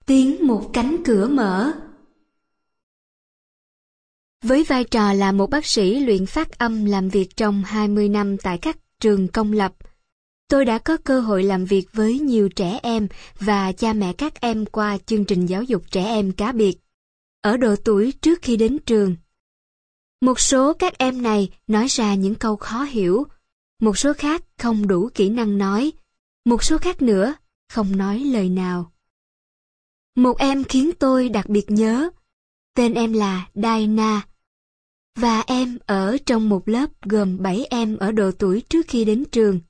Tiếng một cánh cửa mở. Với vai trò là một bác sĩ luyện phát âm làm việc trong 20 năm tại các trường công lập, tôi đã có cơ hội làm việc với nhiều trẻ em và cha mẹ các em qua chương trình giáo dục trẻ em cá biệt, ở độ tuổi trước khi đến trường. Một số các em này nói ra những câu khó hiểu, một số khác không đủ kỹ năng nói, một số khác nữa không nói lời nào. Một em khiến tôi đặc biệt nhớ, tên em là Diana, và em ở trong một lớp gồm 7 em ở độ tuổi trước khi đến trường.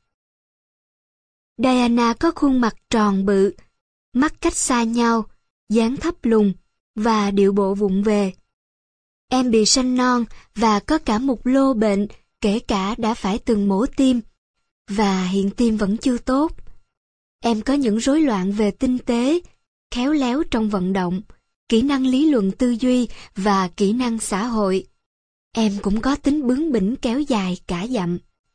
Diana có khuôn mặt tròn bự, mắt cách xa nhau, dáng thấp lùn và điệu bộ vụng về. Em bị sanh non và có cả một lô bệnh, kể cả đã phải từng mổ tim, và hiện tim vẫn chưa tốt. Em có những rối loạn về tinh tế, khéo léo trong vận động, kỹ năng lý luận tư duy và kỹ năng xã hội. Em cũng có tính bướng bỉnh kéo dài cả dặm.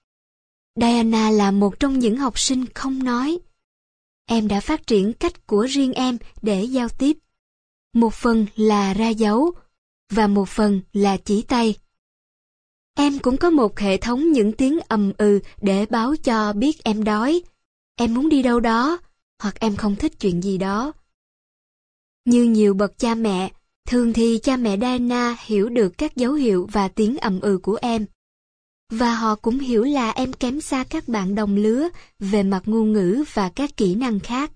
Diana là một trong những học sinh không nói. Em đã phát triển cách của riêng em để giao tiếp. Một phần là ra dấu, và một phần là chỉ tay. Em cũng có một hệ thống những tiếng ầm ừ để báo cho biết em đói, em muốn đi đâu đó, hoặc em không thích chuyện gì đó. Như nhiều bậc cha mẹ, thường thì cha mẹ Diana hiểu được các dấu hiệu và tiếng ầm ừ của em. Và họ cũng hiểu là em kém xa các bạn đồng lứa về mặt ngôn ngữ và các kỹ năng khác.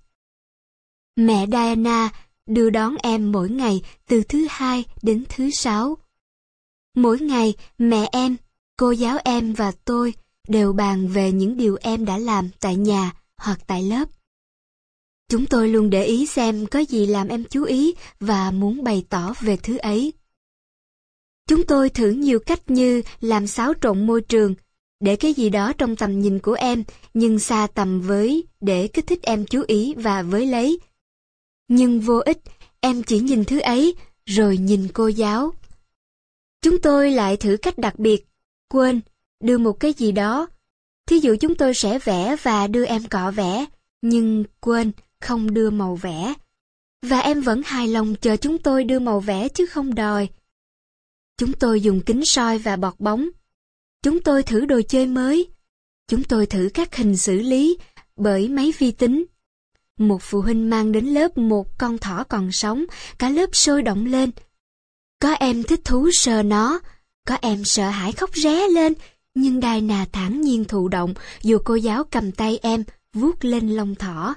Mẹ Diana đưa đón em mỗi ngày từ thứ Hai đến thứ Sáu. Mỗi ngày, mẹ em, cô giáo em và tôi đều bàn về những điều em đã làm tại nhà hoặc tại lớp. Chúng tôi luôn để ý xem có gì làm em chú ý và muốn bày tỏ về thứ ấy. Chúng tôi thử nhiều cách như làm xáo trộn môi trường, để cái gì đó trong tầm nhìn của em nhưng xa tầm với để kích thích em chú ý và với lấy. Nhưng vô ích, em chỉ nhìn thứ ấy, rồi nhìn cô giáo. Chúng tôi lại thử cách đặc biệt, quên, đưa một cái gì đó. Thí dụ chúng tôi sẽ vẽ và đưa em cọ vẽ, nhưng quên, không đưa màu vẽ. Và em vẫn hài lòng chờ chúng tôi đưa màu vẽ chứ không đòi. Chúng tôi dùng kính soi và bọt bóng. Chúng tôi thử đồ chơi mới. Chúng tôi thử các hình xử lý bởi máy vi tính. Một phụ huynh mang đến lớp một con thỏ còn sống, cả lớp sôi động lên. Có em thích thú sờ nó, có em sợ hãi khóc ré lên, nhưng Diana thản nhiên thụ động dù cô giáo cầm tay em, vuốt lên lông thỏ.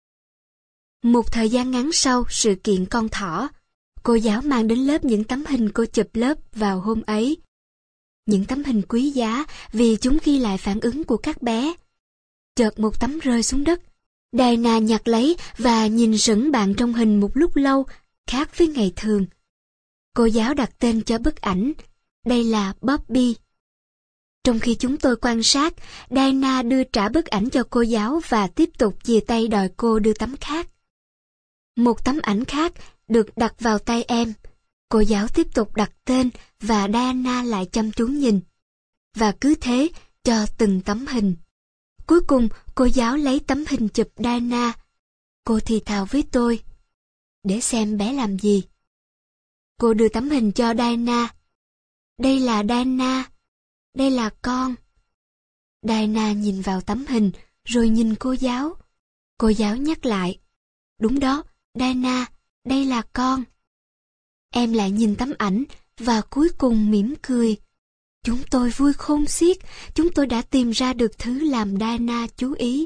Một thời gian ngắn sau sự kiện con thỏ, cô giáo mang đến lớp những tấm hình cô chụp lớp vào hôm ấy. Những tấm hình quý giá vì chúng ghi lại phản ứng của các bé. Chợt một tấm rơi xuống đất. Diana nhặt lấy và nhìn sững bạn trong hình một lúc lâu, khác với ngày thường. Cô giáo đặt tên cho bức ảnh. Đây là Bobby. Trong khi chúng tôi quan sát, Diana đưa trả bức ảnh cho cô giáo và tiếp tục chìa tay đòi cô đưa tấm khác. Một tấm ảnh khác được đặt vào tay em. Cô giáo tiếp tục đặt tên và Diana lại chăm chú nhìn. Và cứ thế cho từng tấm hình. Cuối cùng cô giáo lấy tấm hình chụp Diana. Cô thì thào với tôi. Để xem bé làm gì. Cô đưa tấm hình cho Diana. Đây là Diana. Đây là con. Diana nhìn vào tấm hình rồi nhìn cô giáo. Cô giáo nhắc lại. Đúng đó, Diana, đây là con. Em lại nhìn tấm ảnh và cuối cùng mỉm cười. Chúng tôi vui khôn xiết, chúng tôi đã tìm ra được thứ làm Diana chú ý.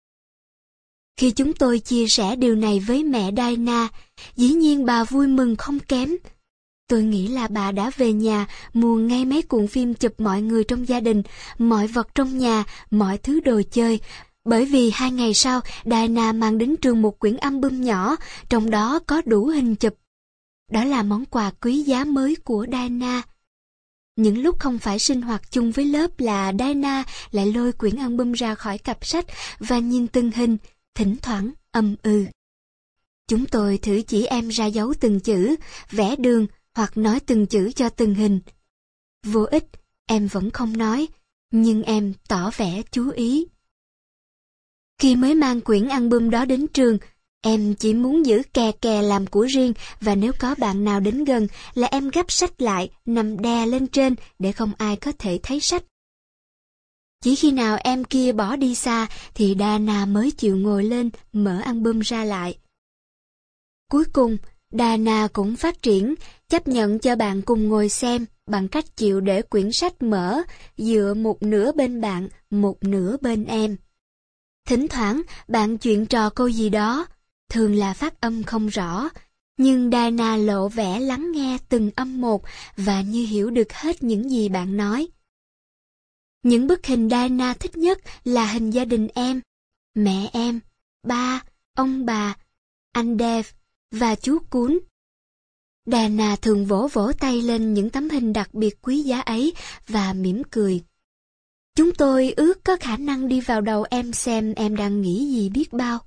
Khi chúng tôi chia sẻ điều này với mẹ Diana, dĩ nhiên bà vui mừng không kém. Tôi nghĩ là bà đã về nhà mua ngay mấy cuộn phim chụp mọi người trong gia đình, mọi vật trong nhà, mọi thứ đồ chơi. Bởi vì 2 ngày sau, Diana mang đến trường một quyển album nhỏ, trong đó có đủ hình chụp. Đó là món quà quý giá mới của Diana. Những lúc không phải sinh hoạt chung với lớp là Diana lại lôi quyển album ra khỏi cặp sách và nhìn từng hình, thỉnh thoảng ừ. Chúng tôi thử chỉ em ra dấu từng chữ, vẽ đường hoặc nói từng chữ cho từng hình. Vô ích, em vẫn không nói, nhưng em tỏ vẻ chú ý. Khi mới mang quyển album đó đến trường, Em chỉ muốn giữ kè kè làm của riêng, và nếu có bạn nào đến gần là em gấp sách lại, nằm đè lên trên để không ai có thể thấy sách. Chỉ khi nào em kia bỏ đi xa thì Diana mới chịu ngồi lên mở album ra lại. Cuối cùng, Diana cũng phát triển, chấp nhận cho bạn cùng ngồi xem bằng cách chịu để quyển sách mở dựa một nửa bên bạn, một nửa bên em. Thỉnh thoảng bạn chuyện trò câu gì đó, thường là phát âm không rõ, nhưng Diana lộ vẻ lắng nghe từng âm một và như hiểu được hết những gì bạn nói. Những bức hình Diana thích nhất là hình gia đình em, mẹ em, ba, ông bà, anh Dave và chú Cún. Diana thường vỗ vỗ tay lên những tấm hình đặc biệt quý giá ấy và mỉm cười. Chúng tôi ước có khả năng đi vào đầu em xem em đang nghĩ gì biết bao.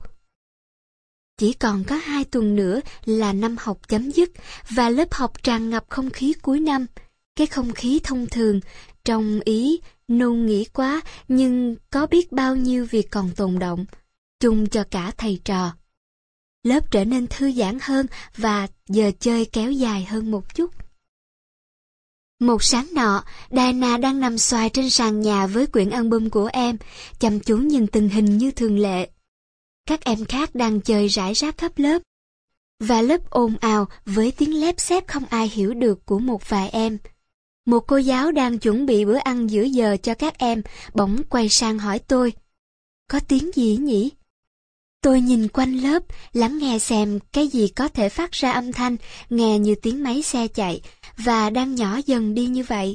Chỉ còn có 2 tuần nữa là năm học chấm dứt và lớp học tràn ngập không khí cuối năm. Cái không khí thông thường, trong ý, nôn nghĩ quá nhưng có biết bao nhiêu việc còn tồn động, chung cho cả thầy trò. Lớp trở nên thư giãn hơn và giờ chơi kéo dài hơn một chút. Một sáng nọ, Diana đang nằm xoài trên sàn nhà với quyển album của em, chăm chú nhìn từng hình như thường lệ. Các em khác đang chơi rải rác khắp lớp, và lớp ồn ào với tiếng lép xép không ai hiểu được của một vài em. Một cô giáo đang chuẩn bị bữa ăn giữa giờ cho các em, bỗng quay sang hỏi tôi, có tiếng gì nhỉ? Tôi nhìn quanh lớp, lắng nghe xem cái gì có thể phát ra âm thanh, nghe như tiếng máy xe chạy, và đang nhỏ dần đi như vậy.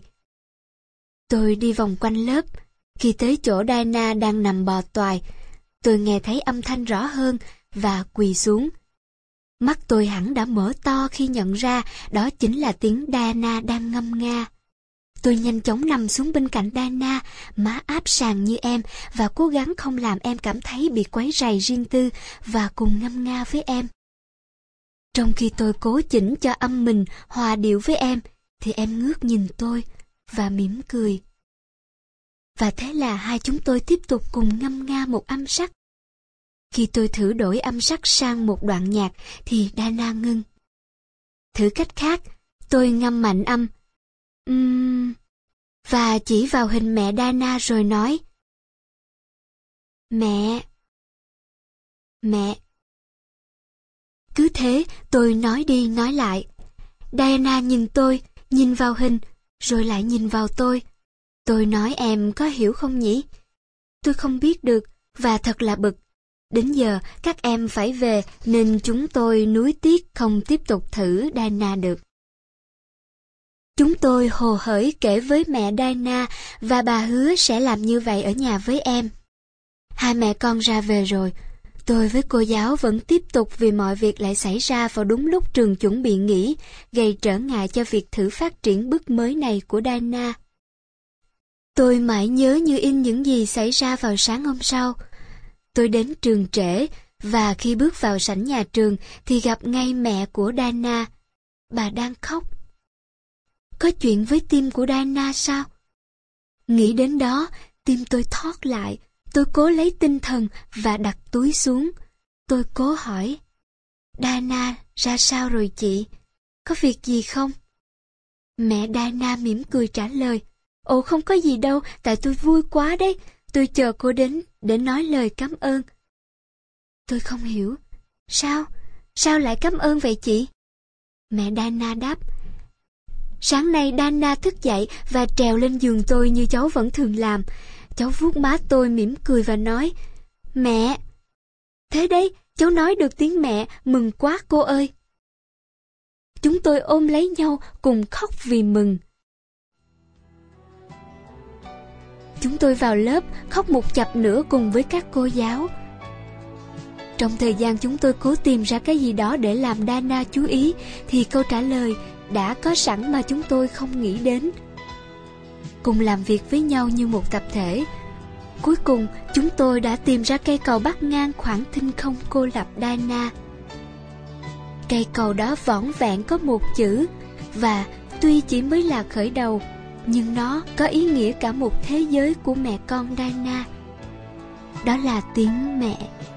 Tôi đi vòng quanh lớp, khi tới chỗ Diana đang nằm bò toài, tôi nghe thấy âm thanh rõ hơn và quỳ xuống. Mắt tôi hẳn đã mở to khi nhận ra đó chính là tiếng Diana đang ngâm nga. Tôi nhanh chóng nằm xuống bên cạnh Diana, má áp sàn như em và cố gắng không làm em cảm thấy bị quấy rầy riêng tư và cùng ngâm nga với em. Trong khi tôi cố chỉnh cho âm mình hòa điệu với em, thì em ngước nhìn tôi và mỉm cười. Và thế là hai chúng tôi tiếp tục cùng ngâm nga một âm sắc. Khi tôi thử đổi âm sắc sang một đoạn nhạc thì Diana ngưng. Thử cách khác, tôi ngâm mạnh âm và chỉ vào hình mẹ Diana rồi nói: Mẹ. Cứ thế tôi nói đi nói lại. Diana nhìn tôi, nhìn vào hình, rồi lại nhìn vào tôi. Tôi nói em có hiểu không nhỉ? Tôi không biết được và thật là bực. Đến giờ các em phải về nên chúng tôi nuối tiếc không tiếp tục thử Diana được. Chúng tôi hồ hởi kể với mẹ Diana và bà hứa sẽ làm như vậy ở nhà với em. Hai mẹ con ra về rồi. Tôi với cô giáo vẫn tiếp tục vì mọi việc lại xảy ra vào đúng lúc trường chuẩn bị nghỉ, gây trở ngại cho việc thử phát triển bước mới này của Diana. Tôi mãi nhớ như in những gì xảy ra vào sáng hôm sau. Tôi đến trường trễ và khi bước vào sảnh nhà trường thì gặp ngay mẹ của Diana. Bà đang khóc. Có chuyện với tim của Diana sao? Nghĩ đến đó, tim tôi thót lại. Tôi cố lấy tinh thần và đặt túi xuống. Tôi cố hỏi: Diana ra sao rồi chị? Có việc gì không? Mẹ Diana mỉm cười trả lời: Ồ không có gì đâu, tại tôi vui quá đấy. Tôi chờ cô đến để nói lời cảm ơn. Tôi không hiểu. Sao? Sao lại cảm ơn vậy chị? Mẹ Diana đáp: Sáng nay Diana thức dậy và trèo lên giường tôi như cháu vẫn thường làm. Cháu vuốt má tôi mỉm cười và nói: Mẹ. Thế đấy, cháu nói được tiếng mẹ, mừng quá cô ơi. Chúng tôi ôm lấy nhau cùng khóc vì mừng. Chúng tôi vào lớp khóc một chập nữa cùng với các cô giáo. Trong thời gian chúng tôi cố tìm ra cái gì đó để làm Diana chú ý thì câu trả lời đã có sẵn mà chúng tôi không nghĩ đến. Cùng làm việc với nhau như một tập thể. Cuối cùng chúng tôi đã tìm ra cây cầu bắc ngang khoảng thinh không cô lập Diana. Cây cầu đó vỏn vẹn có một chữ, và tuy chỉ mới là khởi đầu, nhưng nó có ý nghĩa cả một thế giới của mẹ con Diana. Đó là tiếng mẹ.